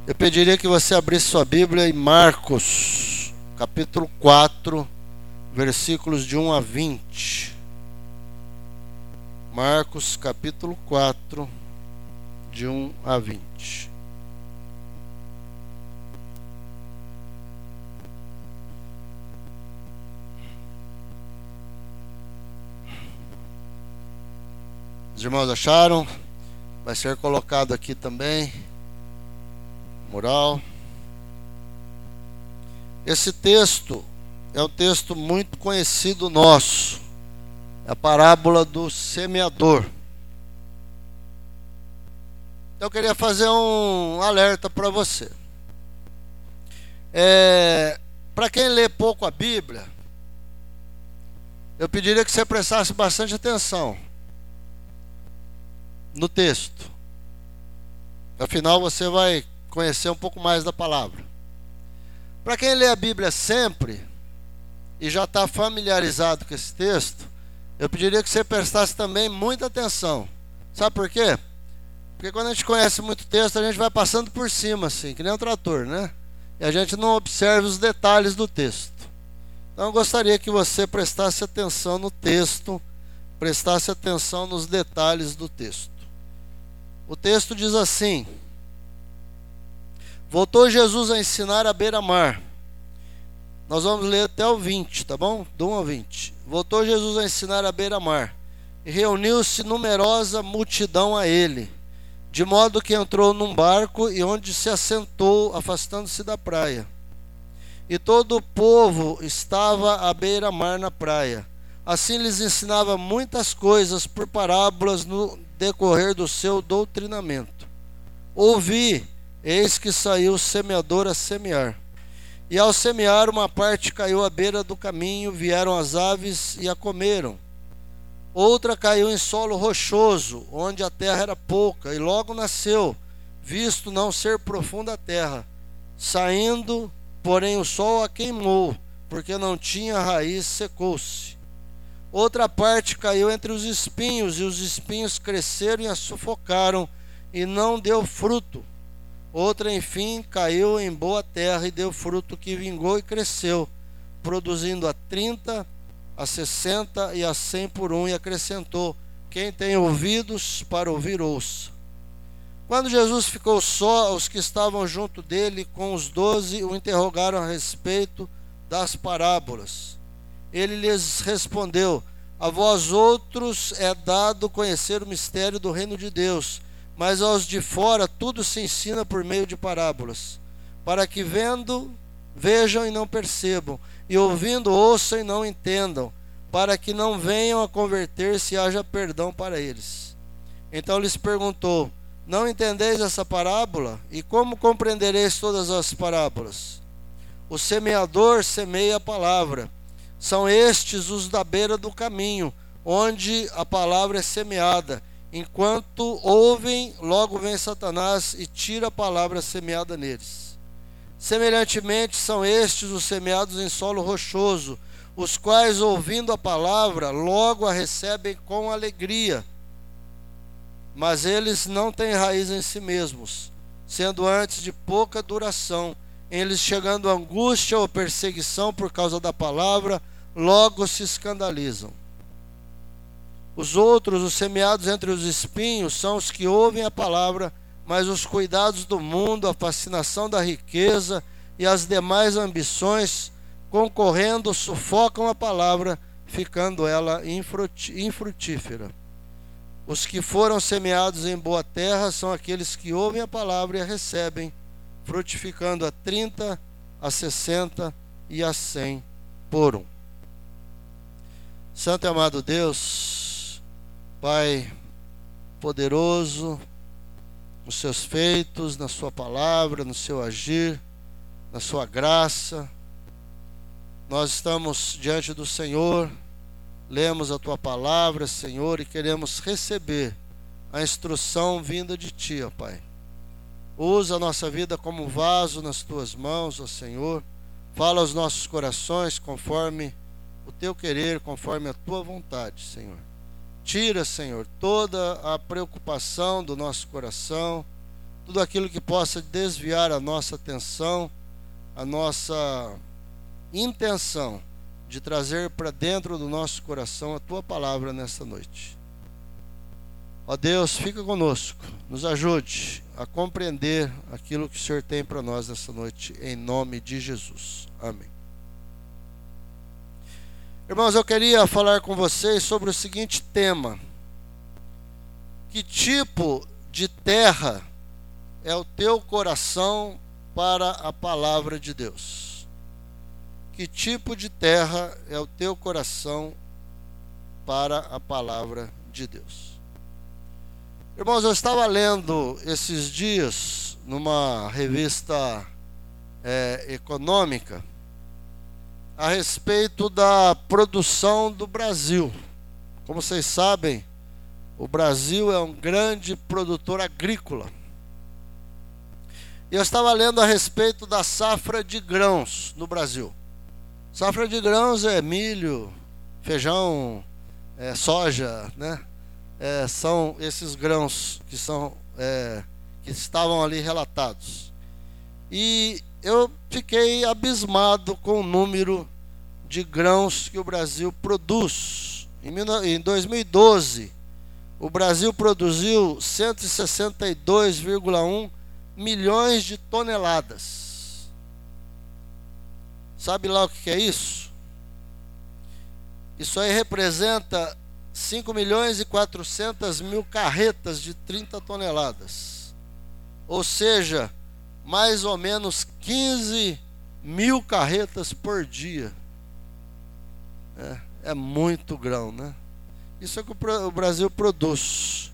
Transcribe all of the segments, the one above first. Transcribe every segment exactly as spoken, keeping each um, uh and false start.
Eu pediria que você abrisse sua Bíblia em Marcos, capítulo quatro, versículos de um a vinte. Marcos, capítulo quatro, de um a vinte. Os irmãos acharam? Vai ser colocado aqui também. Mural. Esse texto é um texto muito conhecido nosso. É a parábola do semeador. Eu queria fazer um alerta para você. É, para quem lê pouco a Bíblia, eu pediria que você prestasse bastante atenção no texto. Afinal, você vai conhecer um pouco mais da palavra. Para quem lê a Bíblia sempre e já está familiarizado com esse texto, eu pediria que você prestasse também muita atenção. Sabe por quê? Porque quando a gente conhece muito texto, a gente vai passando por cima, assim, que nem um trator, né? E a gente não observa os detalhes do texto. Então eu gostaria que você prestasse atenção no texto, prestasse atenção nos detalhes do texto. O texto diz assim: voltou Jesus a ensinar à beira-mar. Nós vamos ler até o vinte, tá bom? Do um ao vinte. Voltou Jesus a ensinar à beira-mar, e reuniu-se numerosa multidão a ele, de modo que entrou num barco e onde se assentou, afastando-se da praia. E todo o povo estava à beira-mar na praia. Assim lhes ensinava muitas coisas por parábolas no decorrer do seu doutrinamento. Ouvi, eis que saiu o semeador a semear. E ao semear, uma parte caiu à beira do caminho, vieram as aves e a comeram. Outra caiu em solo rochoso, onde a terra era pouca, e logo nasceu, visto não ser profunda a terra. Saindo, porém, o sol a queimou, porque não tinha raiz, secou-se. Outra parte caiu entre os espinhos, e os espinhos cresceram e a sufocaram, e não deu fruto. Outra, enfim, caiu em boa terra e deu fruto que vingou e cresceu, produzindo a trinta, a sessenta e a cem por um, e acrescentou: quem tem ouvidos para ouvir, ouça. Quando Jesus ficou só, os que estavam junto dele com os doze o interrogaram a respeito das parábolas. Ele lhes respondeu: a vós outros é dado conhecer o mistério do reino de Deus, mas aos de fora tudo se ensina por meio de parábolas, para que vendo, vejam e não percebam, e ouvindo, ouçam e não entendam, para que não venham a converter-se e haja perdão para eles. Então lhes perguntou: não entendeis essa parábola? E como compreendereis todas as parábolas? O semeador semeia a palavra. São estes os da beira do caminho, onde a palavra é semeada. Enquanto ouvem, logo vem Satanás e tira a palavra semeada neles. Semelhantemente, são estes os semeados em solo rochoso, os quais, ouvindo a palavra, logo a recebem com alegria. Mas eles não têm raiz em si mesmos, sendo antes de pouca duração. Eles, chegando a angústia ou perseguição por causa da palavra, logo se escandalizam. Os outros, os semeados entre os espinhos, são os que ouvem a palavra, mas os cuidados do mundo, a fascinação da riqueza e as demais ambições, concorrendo, sufocam a palavra, ficando ela infrutífera. Os que foram semeados em boa terra são aqueles que ouvem a palavra e a recebem, frutificando a trinta, a sessenta e a cem por um. Santo e amado Deus, Pai poderoso, nos seus feitos, na sua palavra, no seu agir, na sua graça, nós estamos diante do Senhor, lemos a tua palavra, Senhor, e queremos receber a instrução vinda de ti, ó Pai. Usa a nossa vida como vaso nas tuas mãos, ó Senhor. Fala aos nossos corações conforme o teu querer, conforme a tua vontade, Senhor. Tira, Senhor, toda a preocupação do nosso coração, tudo aquilo que possa desviar a nossa atenção, a nossa intenção de trazer para dentro do nosso coração a Tua palavra nesta noite. Ó Deus, fica conosco, nos ajude a compreender aquilo que o Senhor tem para nós nessa noite, em nome de Jesus. Amém. Irmãos, eu queria falar com vocês sobre o seguinte tema: que tipo de terra é o teu coração para a palavra de Deus? Que tipo de terra é o teu coração para a palavra de Deus? Irmãos, eu estava lendo esses dias numa revista é, econômica a respeito da produção do Brasil. Como vocês sabem, o Brasil é um grande produtor agrícola. E eu estava lendo a respeito da safra de grãos no Brasil. Safra de grãos é milho, feijão, é, soja, né? É, são esses grãos que são é, que estavam ali relatados. E eu fiquei abismado com o número de grãos que o Brasil produz. Em dois mil e doze, o Brasil produziu cento e sessenta e dois vírgula um milhões de toneladas. Sabe lá o que é isso? Isso aí representa cinco milhões e quatrocentas mil carretas de trinta toneladas. Ou seja, mais ou menos quinze mil carretas por dia. É, é muito grão, né? Isso é o que o Brasil produz.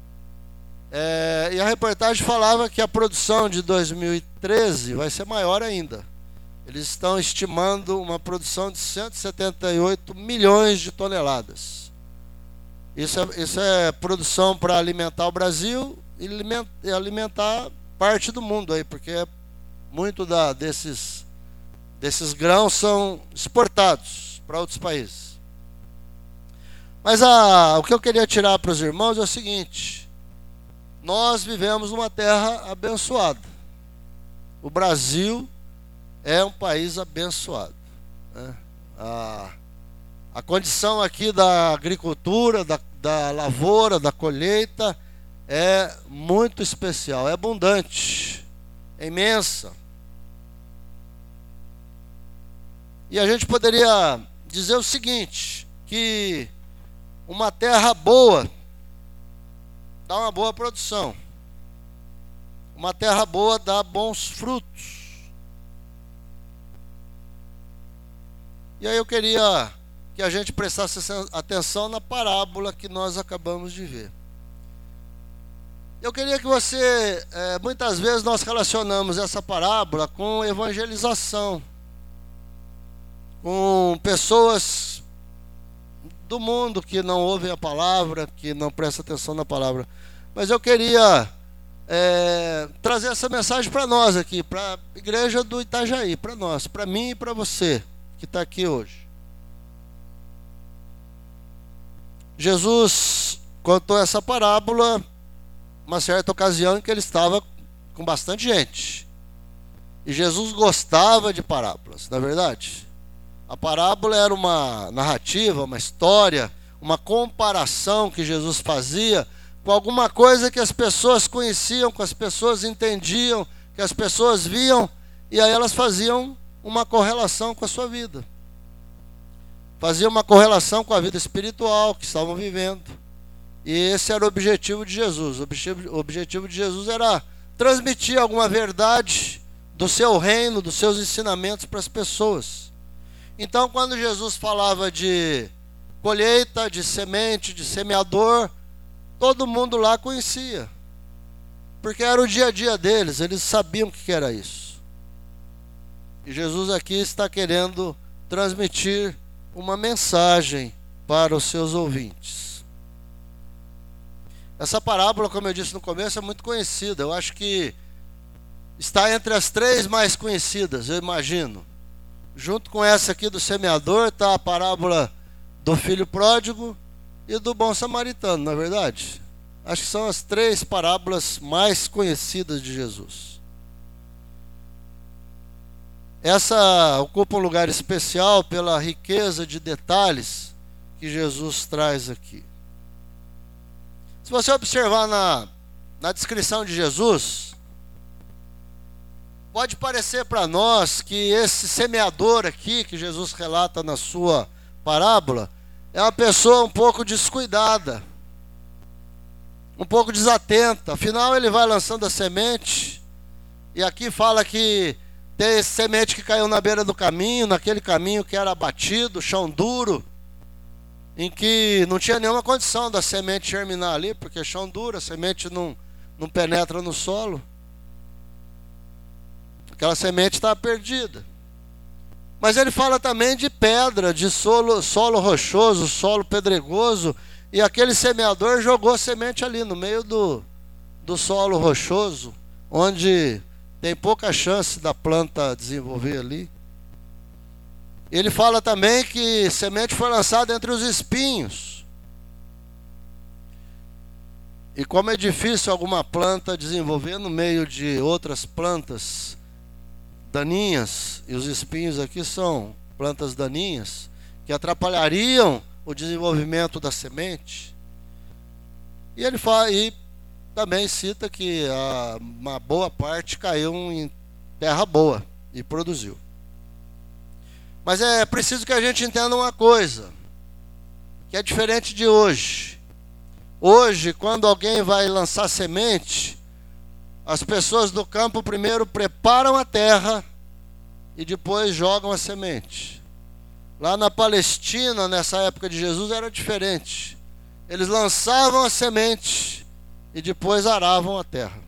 É, e a reportagem falava que a produção de dois mil e treze vai ser maior ainda. Eles estão estimando uma produção de cento e setenta e oito milhões de toneladas. Isso é, isso é produção para alimentar o Brasil e alimentar parte do mundo aí, porque muito da, desses, desses grãos são exportados para outros países. Mas a, o que eu queria tirar para os irmãos é o seguinte: nós vivemos numa terra abençoada. O Brasil é um país abençoado, né? A, a condição aqui da agricultura, da, da lavoura, da colheita é muito especial, é abundante, é imensa. E a gente poderia dizer o seguinte, que uma terra boa dá uma boa produção. Uma terra boa dá bons frutos. E aí eu queria que a gente prestasse atenção na parábola que nós acabamos de ver. Eu queria que você, é, muitas vezes nós relacionamos essa parábola com evangelização, com pessoas do mundo que não ouvem a palavra, que não prestam atenção na palavra. Mas eu queria é, trazer essa mensagem para nós aqui, para a igreja do Itajaí, para nós, para mim e para você que está aqui hoje. Jesus contou essa parábola uma certa ocasião em que ele estava com bastante gente. E Jesus gostava de parábolas, não é verdade? A parábola era uma narrativa, uma história, uma comparação que Jesus fazia com alguma coisa que as pessoas conheciam, que as pessoas entendiam, que as pessoas viam, e aí elas faziam uma correlação com a sua vida. Faziam uma correlação com a vida espiritual que estavam vivendo. E esse era o objetivo de Jesus. O objetivo, o objetivo de Jesus era transmitir alguma verdade do seu reino, dos seus ensinamentos para as pessoas. Então, quando Jesus falava de colheita, de semente, de semeador, todo mundo lá conhecia. Porque era o dia a dia deles, eles sabiam o que era isso. E Jesus aqui está querendo transmitir uma mensagem para os seus ouvintes. Essa parábola, como eu disse no começo, é muito conhecida. Eu acho que está entre as três mais conhecidas, eu imagino. Junto com essa aqui do semeador, está a parábola do filho pródigo e do bom samaritano, não é verdade? Acho que são as três parábolas mais conhecidas de Jesus. Essa ocupa um lugar especial pela riqueza de detalhes que Jesus traz aqui. Se você observar na, na descrição de Jesus, pode parecer para nós que esse semeador aqui, que Jesus relata na sua parábola, é uma pessoa um pouco descuidada, um pouco desatenta. Afinal, ele vai lançando a semente, e aqui fala que tem semente que caiu na beira do caminho, naquele caminho que era batido, chão duro, em que não tinha nenhuma condição da semente germinar ali, porque chão duro, a semente não, não penetra no solo. Aquela semente estava perdida. Mas ele fala também de pedra, de solo, solo rochoso, solo pedregoso, e aquele semeador jogou a semente ali no meio do, do solo rochoso, onde tem pouca chance da planta desenvolver ali. Ele fala também que semente foi lançada entre os espinhos. E como é difícil alguma planta desenvolver no meio de outras plantas daninhas, e os espinhos aqui são plantas daninhas, que atrapalhariam o desenvolvimento da semente. E ele fala, e também cita que a, uma boa parte caiu em terra boa e produziu. Mas é preciso que a gente entenda uma coisa, que é diferente de hoje. Hoje, quando alguém vai lançar semente, as pessoas do campo primeiro preparam a terra e depois jogam a semente. Lá na Palestina, nessa época de Jesus, era diferente. Eles lançavam a semente e depois aravam a terra.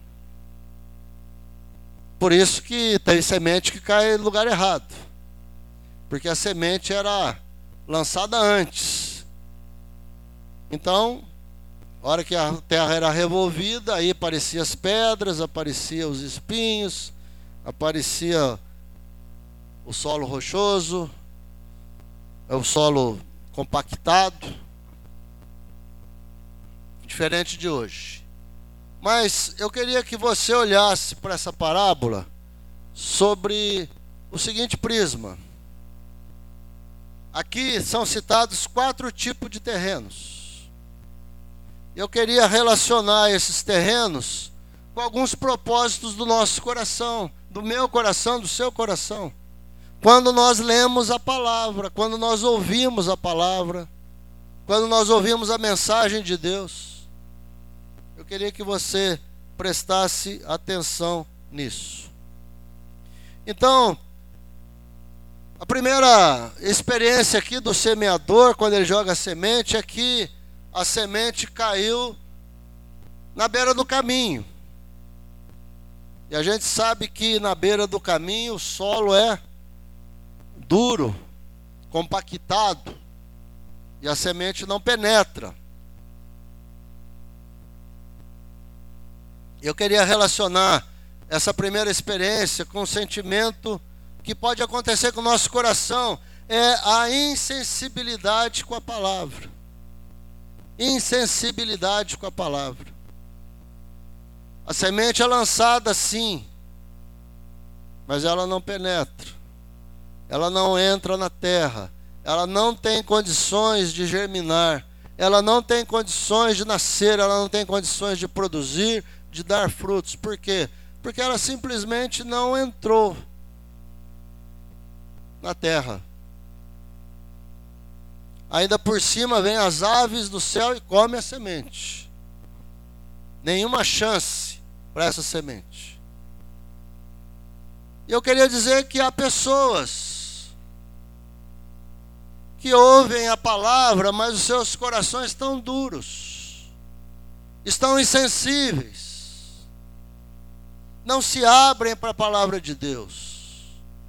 Por isso que tem semente que cai no lugar errado, porque a semente era lançada antes. Então, a hora que a terra era revolvida, aí apareciam as pedras, apareciam os espinhos, aparecia o solo rochoso, o solo compactado, diferente de hoje. Mas eu queria que você olhasse para essa parábola sobre o seguinte prisma. Aqui são citados quatro tipos de terrenos. Eu queria relacionar esses terrenos com alguns propósitos do nosso coração, do meu coração, do seu coração. Quando nós lemos a palavra, quando nós ouvimos a palavra, quando nós ouvimos a mensagem de Deus. Eu queria que você prestasse atenção nisso. Então, a primeira experiência aqui do semeador, quando ele joga a semente, é que a semente caiu na beira do caminho. E a gente sabe que na beira do caminho o solo é duro, compactado, e a semente não penetra. Eu queria relacionar essa primeira experiência com um sentimento que pode acontecer com o nosso coração, é a insensibilidade com a palavra. Insensibilidade com a palavra. A semente é lançada sim, mas ela não penetra. Ela não entra na terra. Ela não tem condições de germinar. Ela não tem condições de nascer. Ela não tem condições de produzir, de dar frutos. Por quê? Porque ela simplesmente não entrou na terra. Ainda por cima vem as aves do céu e come a semente. Nenhuma chance para essa semente. E eu queria dizer que há pessoas que ouvem a palavra, mas os seus corações estão duros, estão insensíveis, não se abrem para a palavra de Deus.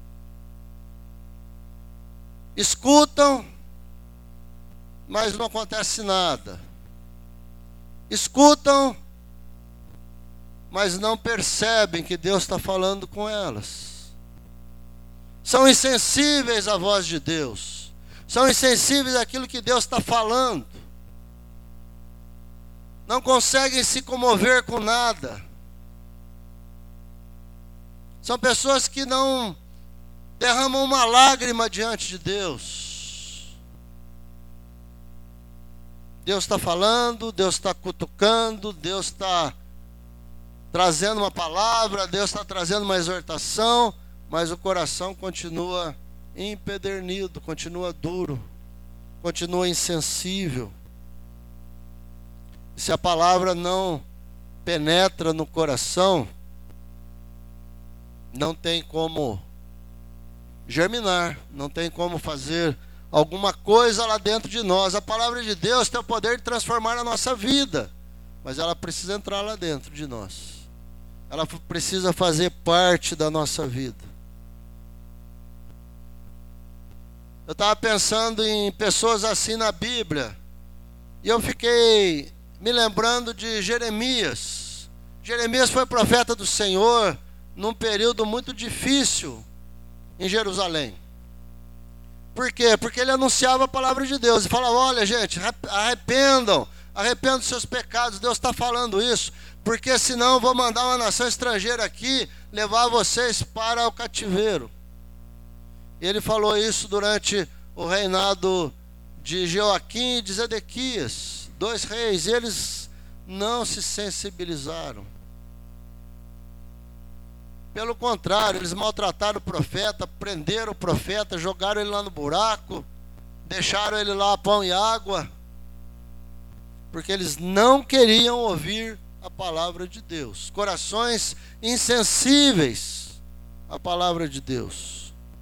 Escutam, mas não acontece nada. Escutam, mas não percebem que Deus está falando com elas. São insensíveis à voz de Deus. São insensíveis àquilo que Deus está falando. não conseguem se comover com nada. São pessoas que não derramam uma lágrima diante de Deus. Deus está falando, Deus está cutucando, Deus está trazendo uma palavra, Deus está trazendo uma exortação, mas o coração continua empedernido, continua duro, continua insensível. Se a palavra não penetra no coração, não tem como germinar, não tem como fazer alguma coisa lá dentro de nós. A palavra de Deus tem o poder de transformar a nossa vida, mas ela precisa entrar lá dentro de nós. Ela precisa fazer parte da nossa vida. Eu estava pensando em pessoas assim na Bíblia, e eu fiquei me lembrando de Jeremias. Jeremias foi profeta do Senhor num período muito difícil em Jerusalém. Por quê? Porque ele anunciava a palavra de Deus e falava: olha, gente, arrependam, arrependam dos seus pecados. Deus está falando isso, porque senão eu vou mandar uma nação estrangeira aqui levar vocês para o cativeiro. E ele falou isso durante o reinado de Joaquim e de Zedequias, dois reis. E eles não se sensibilizaram. Pelo contrário, eles maltrataram o profeta, prenderam o profeta, jogaram ele lá no buraco, deixaram ele lá pão e água, porque eles não queriam ouvir a palavra de Deus. Corações insensíveis à palavra de Deus.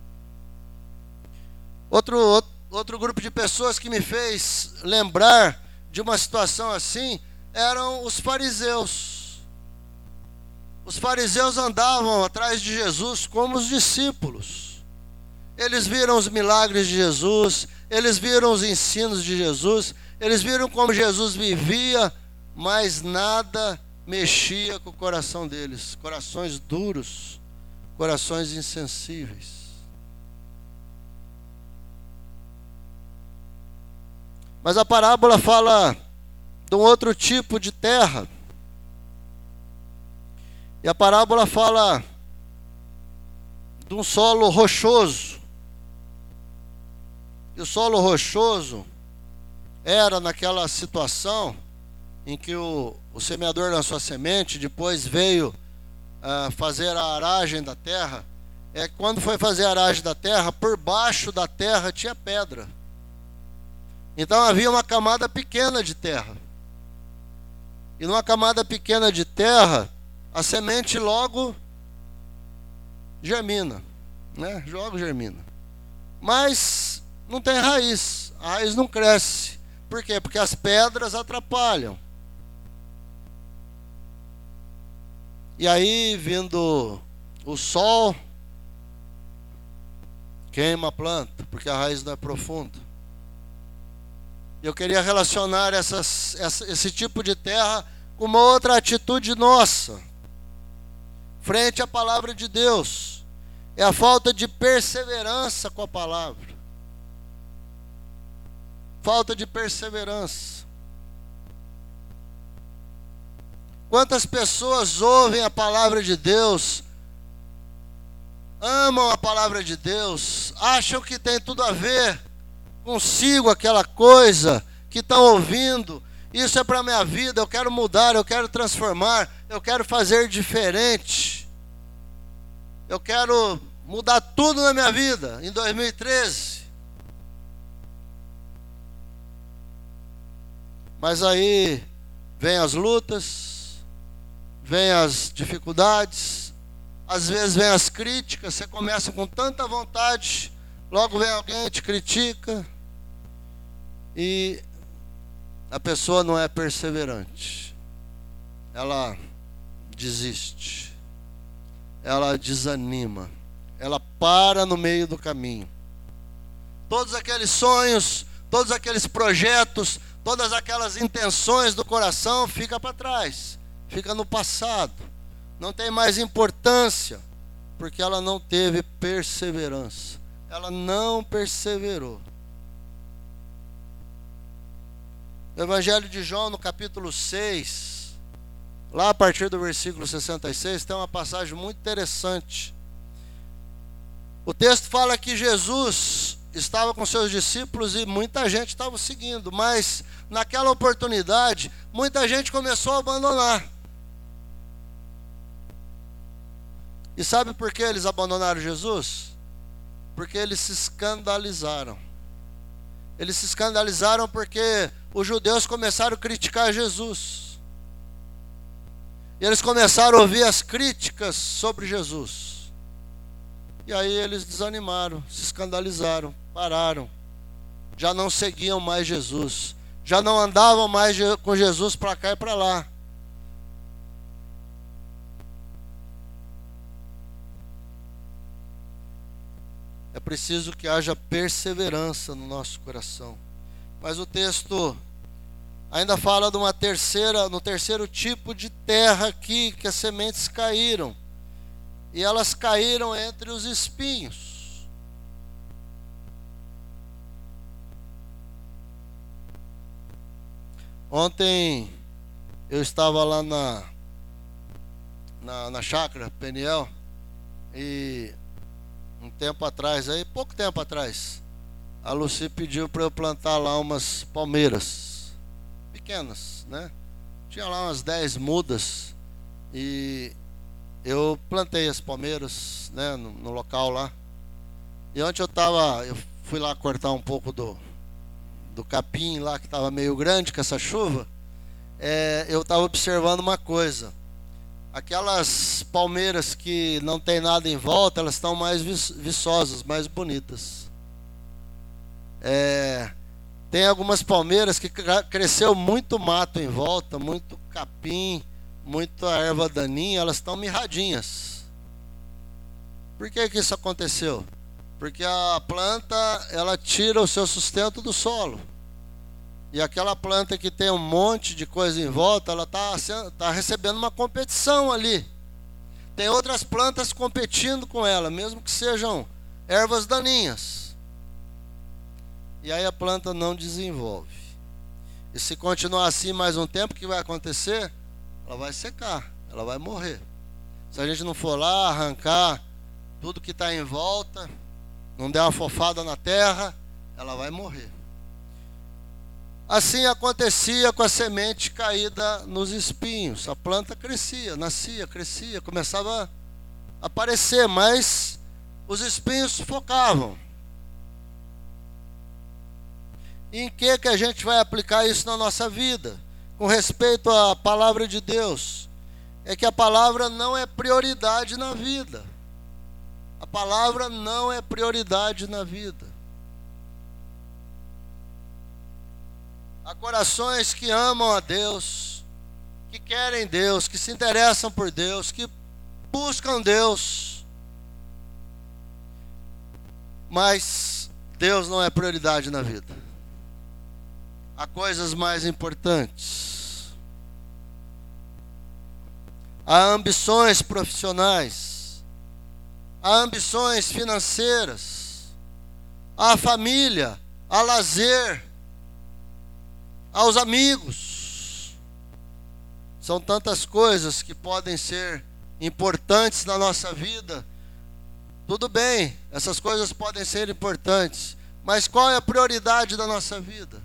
Outro, outro, outro grupo de pessoas que me fez lembrar de uma situação assim eram os fariseus. Os fariseus andavam atrás de Jesus como os discípulos. Eles viram os milagres de Jesus, eles viram os ensinos de Jesus, eles viram como Jesus vivia, mas nada mexia com o coração deles. Corações duros, corações insensíveis. Mas a parábola fala de um outro tipo de terra. E a parábola fala de um solo rochoso. E o solo rochoso era naquela situação em que o, o semeador lançou a semente, depois veio uh, fazer a aragem da terra. É quando foi fazer a aragem da terra, por baixo da terra tinha pedra. Então havia uma camada pequena de terra. E numa camada pequena de terra, a semente logo germina, né? Logo germina. Mas não tem raiz, a raiz não cresce. Por quê? Porque as pedras atrapalham. E aí, vindo o sol, queima a planta, porque a raiz não é profunda. Eu queria relacionar essas, essa, esse tipo de terra com uma outra atitude nossa, frente à palavra de Deus. É a falta de perseverança com a palavra. Falta de perseverança. Quantas pessoas ouvem a palavra de Deus, amam a palavra de Deus, acham que tem tudo a ver consigo aquela coisa que estão ouvindo. Isso é para a minha vida, eu quero mudar, eu quero transformar, eu quero fazer diferente. Eu quero mudar tudo na minha vida em dois mil e treze. Mas aí vem as lutas, vem as dificuldades, às vezes vem as críticas. Você começa com tanta vontade, logo vem alguém e te critica, e a pessoa não é perseverante, ela desiste, ela desanima, ela para no meio do caminho. Todos aqueles sonhos, todos aqueles projetos, todas aquelas intenções do coração fica para trás, fica no passado, não tem mais importância, porque ela não teve perseverança, ela não perseverou. No Evangelho de João, no capítulo seis, lá a partir do versículo sessenta e seis, tem uma passagem muito interessante. O texto fala que Jesus estava com seus discípulos e muita gente estava o seguindo, mas naquela oportunidade, muita gente começou a abandonar. E sabe por que eles abandonaram Jesus? Porque eles se escandalizaram. Eles se escandalizaram porque os judeus começaram a criticar Jesus. E eles começaram a ouvir as críticas sobre Jesus. E aí eles desanimaram, se escandalizaram, pararam. Já não seguiam mais Jesus. Já não andavam mais com Jesus para cá e para lá. É preciso que haja perseverança no nosso coração. Mas o texto ainda fala de uma terceira, no terceiro tipo de terra aqui, que as sementes caíram. E elas caíram entre os espinhos. Ontem eu estava lá na, na, na chácara Peniel, e um tempo atrás, aí, pouco tempo atrás, a Lucy pediu para eu plantar lá umas palmeiras pequenas, né? Tinha lá umas dez mudas e eu plantei as palmeiras, né, no, no local lá. E ontem eu estava, eu fui lá cortar um pouco do, do capim lá, que estava meio grande com essa chuva. É, eu estava observando uma coisa. Aquelas palmeiras que não tem nada em volta, elas estão mais viçosas, mais bonitas. É, tem algumas palmeiras que cresceu muito mato em volta, muito capim, muita erva daninha, elas estão mirradinhas. Por que que isso aconteceu? Porque a planta, ela tira o seu sustento do solo. E aquela planta que tem um monte de coisa em volta, ela está tá recebendo uma competição ali. Tem outras plantas competindo com ela, mesmo que sejam ervas daninhas. E aí a planta não desenvolve. E se continuar assim mais um tempo, o que vai acontecer? Ela vai secar, ela vai morrer. Se a gente não for lá arrancar tudo que está em volta, não der uma fofada na terra, ela vai morrer. Assim acontecia com a semente caída nos espinhos. A planta crescia, nascia, crescia, começava a aparecer, mas os espinhos sufocavam. E em que que a gente vai aplicar isso na nossa vida? Com respeito à palavra de Deus, é que a palavra não é prioridade na vida. A palavra não é prioridade na vida. Há corações que amam a Deus, que querem Deus, que se interessam por Deus, que buscam Deus. Mas Deus não é prioridade na vida. Há coisas mais importantes. Há ambições profissionais. Há ambições financeiras. Há família, há lazer, aos amigos. São tantas coisas que podem ser importantes na nossa vida. Tudo bem, essas coisas podem ser importantes, mas qual é a prioridade da nossa vida?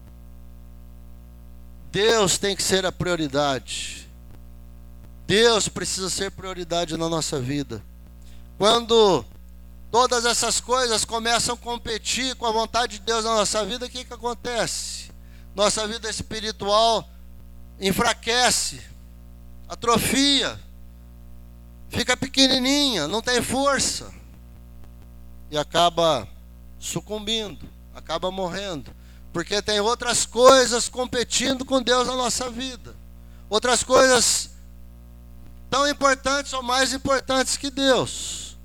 Deus tem que ser a prioridade. Deus precisa ser prioridade na nossa vida. Quando todas essas coisas começam a competir com a vontade de Deus na nossa vida, o que que acontece? Nossa vida espiritual enfraquece, atrofia, fica pequenininha, não tem força e acaba sucumbindo, acaba morrendo, porque tem outras coisas competindo com Deus na nossa vida, outras coisas tão importantes ou mais importantes que Deus.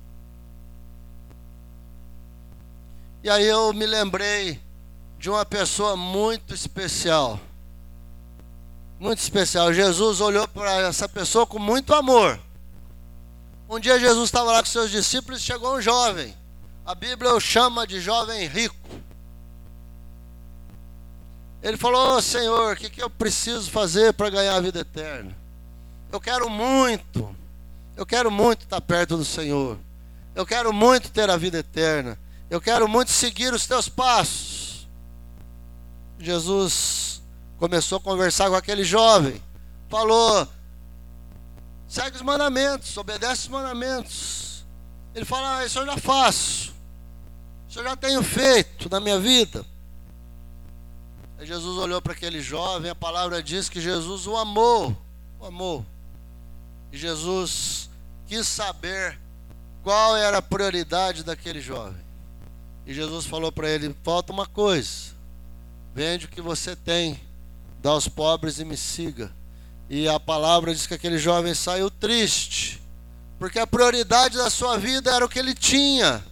E aí eu me lembrei de uma pessoa muito especial, muito especial. Jesus olhou para essa pessoa com muito amor. Um dia Jesus estava lá com seus discípulos e chegou um jovem. A Bíblia o chama de jovem rico. Ele falou: oh, Senhor, o que, que eu preciso fazer para ganhar a vida eterna? Eu quero muito, eu quero muito estar perto do Senhor. Eu quero muito ter a vida eterna. Eu quero muito seguir os teus passos. Jesus começou a conversar com aquele jovem. Falou: segue os mandamentos, obedece os mandamentos. Ele fala: ah, isso eu já faço. Isso eu já tenho feito na minha vida. Aí Jesus olhou para aquele jovem, a palavra diz que Jesus o amou, o amou. E Jesus quis saber qual era a prioridade daquele jovem. E Jesus falou para ele: falta uma coisa, vende o que você tem, dá aos pobres e me siga. E a palavra diz que aquele jovem saiu triste, porque a prioridade da sua vida era o que ele tinha.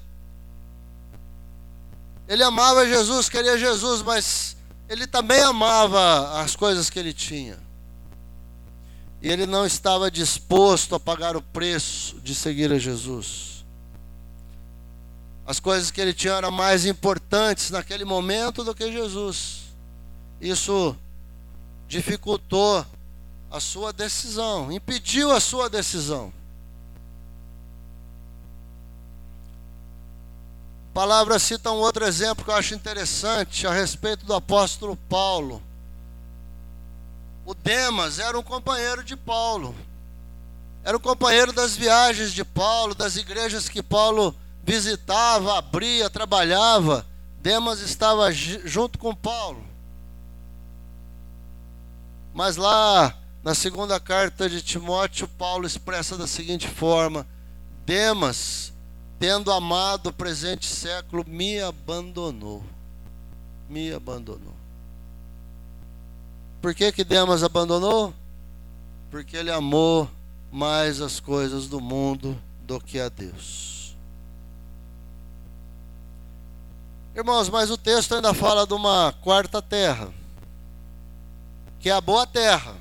Ele amava Jesus, queria Jesus, mas ele também amava as coisas que ele tinha. E ele não estava disposto a pagar o preço de seguir a Jesus. As coisas que ele tinha eram mais importantes naquele momento do que Jesus. Isso dificultou a sua decisão, impediu a sua decisão. A palavra cita um outro exemplo que eu acho interessante a respeito do apóstolo Paulo. O Demas era um companheiro de Paulo, era um companheiro das viagens de Paulo, das igrejas que Paulo visitava, abria, trabalhava. Demas estava junto com Paulo. Mas lá na segunda carta de Timóteo, Paulo expressa da seguinte forma: Demas, tendo amado o presente século, me abandonou. Me abandonou. Por que que Demas abandonou? Porque ele amou mais as coisas do mundo do que a Deus. Irmãos, mas o texto ainda fala de uma quarta terra, que é a boa terra.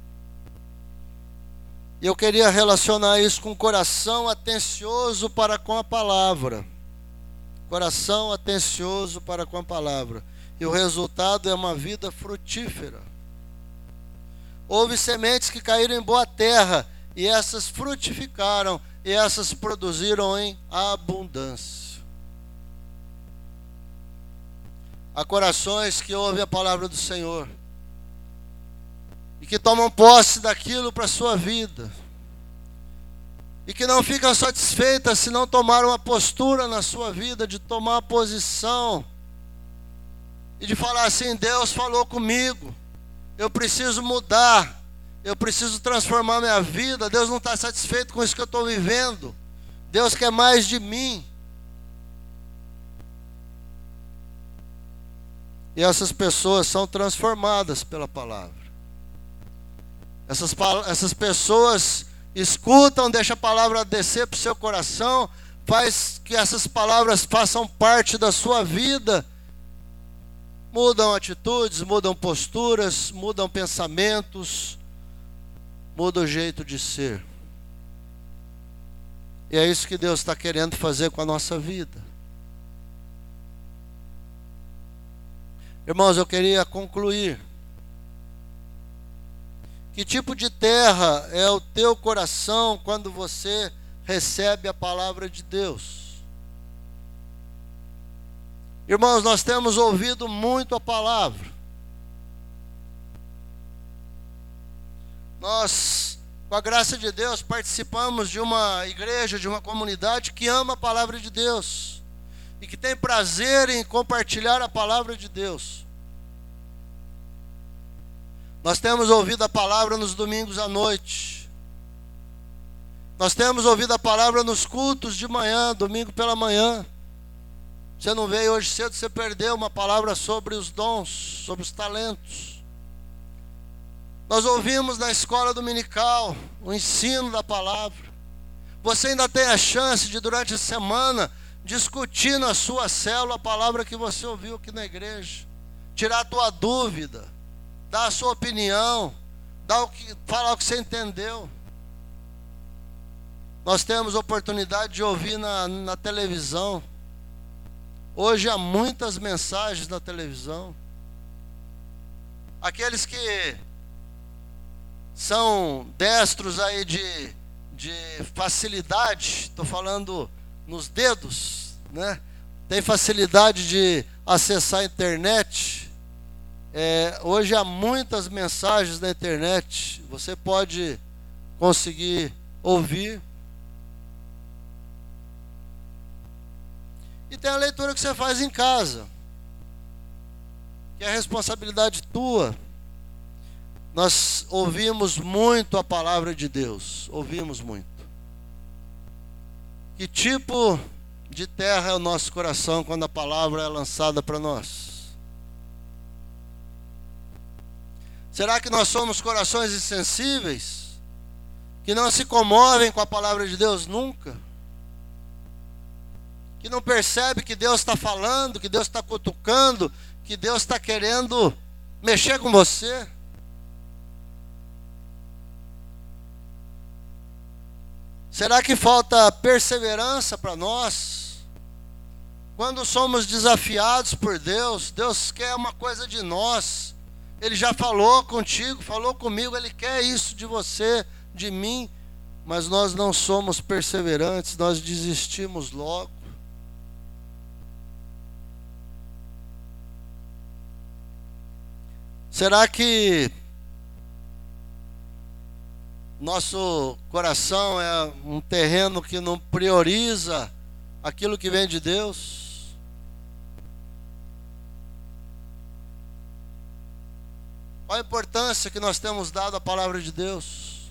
E eu queria relacionar isso com o coração atencioso para com a palavra. Coração atencioso para com a palavra. E o resultado é uma vida frutífera. Houve sementes que caíram em boa terra, e essas frutificaram, e essas produziram em abundância. Há corações que ouvem a palavra do Senhor e que tomam posse daquilo para a sua vida, e que não ficam satisfeitas se não tomaram uma postura na sua vida, de tomar uma posição e de falar assim: Deus falou comigo, eu preciso mudar, eu preciso transformar minha vida. Deus não está satisfeito com isso que eu estou vivendo, Deus quer mais de mim. E essas pessoas são transformadas pela palavra. Essas, essas pessoas escutam, deixam a palavra descer para o seu coração, faz que essas palavras façam parte da sua vida, mudam atitudes, mudam posturas, mudam pensamentos, mudam o jeito de ser. E é isso que Deus está querendo fazer com a nossa vida. Irmãos, eu queria concluir. Que tipo de terra é o teu coração quando você recebe a palavra de Deus? Irmãos, nós temos ouvido muito a palavra. Nós, com a graça de Deus, participamos de uma igreja, de uma comunidade que ama a palavra de Deus e que tem prazer em compartilhar a palavra de Deus. Nós temos ouvido a palavra nos domingos à noite. Nós temos ouvido a palavra nos cultos de manhã, domingo pela manhã. Você não veio hoje cedo, você perdeu uma palavra sobre os dons, sobre os talentos. Nós ouvimos na escola dominical o ensino da palavra. Você ainda tem a chance de, durante a semana, discutir na sua célula a palavra que você ouviu aqui na igreja. Tirar a tua dúvida, dar a sua opinião, dar o que, falar o que você entendeu. Nós temos oportunidade de ouvir na, na televisão. Hoje há muitas mensagens na televisão. Aqueles que são destros aí de, de facilidade, estou falando nos dedos, né? Tem facilidade de acessar a internet. É, hoje há muitas mensagens na internet, você pode conseguir ouvir. E tem a leitura que você faz em casa, que é a responsabilidade tua. Nós ouvimos muito a palavra de Deus, ouvimos muito. Que tipo de terra é o nosso coração quando a palavra é lançada para nós? Será que nós somos corações insensíveis, que não se comovem com a palavra de Deus nunca? Que não percebe que Deus está falando, que Deus está cutucando, que Deus está querendo mexer com você? Será que falta perseverança para nós? Quando somos desafiados por Deus, Deus quer uma coisa de nós. Ele já falou contigo, falou comigo, Ele quer isso de você, de mim, mas nós não somos perseverantes, nós desistimos logo. Será que nosso coração é um terreno que não prioriza aquilo que vem de Deus? Qual a importância que nós temos dado à palavra de Deus?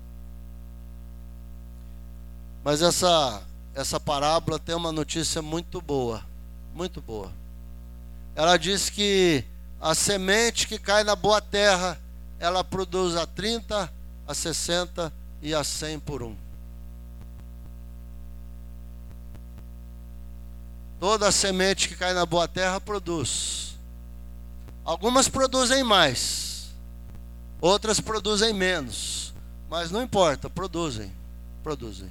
Mas essa, essa parábola tem uma notícia muito boa, muito boa. Ela diz que a semente que cai na boa terra, ela produz a trinta, a sessenta e a cem por um. Toda a semente que cai na boa terra produz. Algumas produzem mais, outras produzem menos, mas não importa, produzem, produzem.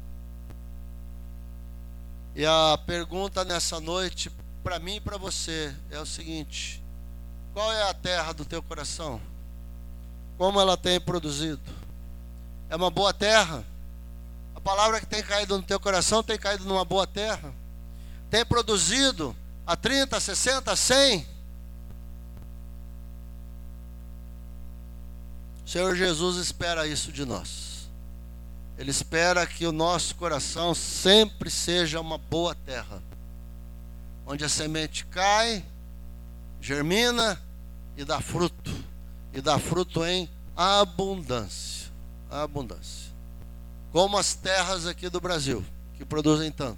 E a pergunta nessa noite, para mim e para você, é o seguinte: qual é a terra do teu coração? Como ela tem produzido? É uma boa terra? A palavra que tem caído no teu coração tem caído numa boa terra? Tem produzido a trinta, sessenta, cem? O Senhor Jesus espera isso de nós. Ele espera que o nosso coração sempre seja uma boa terra, onde a semente cai, germina e dá fruto, e dá fruto em abundância, abundância, como as terras aqui do Brasil, que produzem tanto.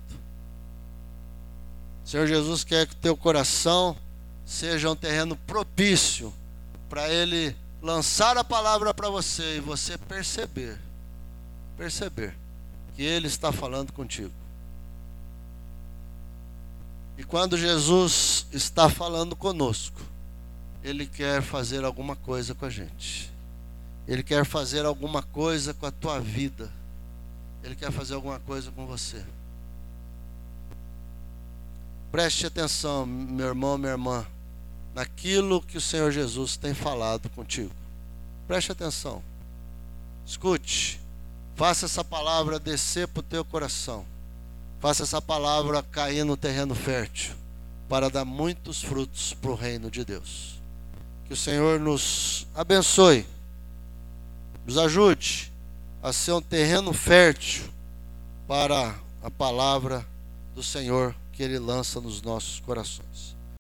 O Senhor Jesus quer que o teu coração seja um terreno propício para Ele lançar a palavra para você e você perceber, perceber que Ele está falando contigo. E quando Jesus está falando conosco, Ele quer fazer alguma coisa com a gente. Ele quer fazer alguma coisa com a tua vida. Ele quer fazer alguma coisa com você. Preste atenção, meu irmão, minha irmã, naquilo que o Senhor Jesus tem falado contigo. Preste atenção. Escute. Faça essa palavra descer para o teu coração. Faça essa palavra cair no terreno fértil, para dar muitos frutos para o reino de Deus. Que o Senhor nos abençoe, nos ajude a ser um terreno fértil para a palavra do Senhor que Ele lança nos nossos corações.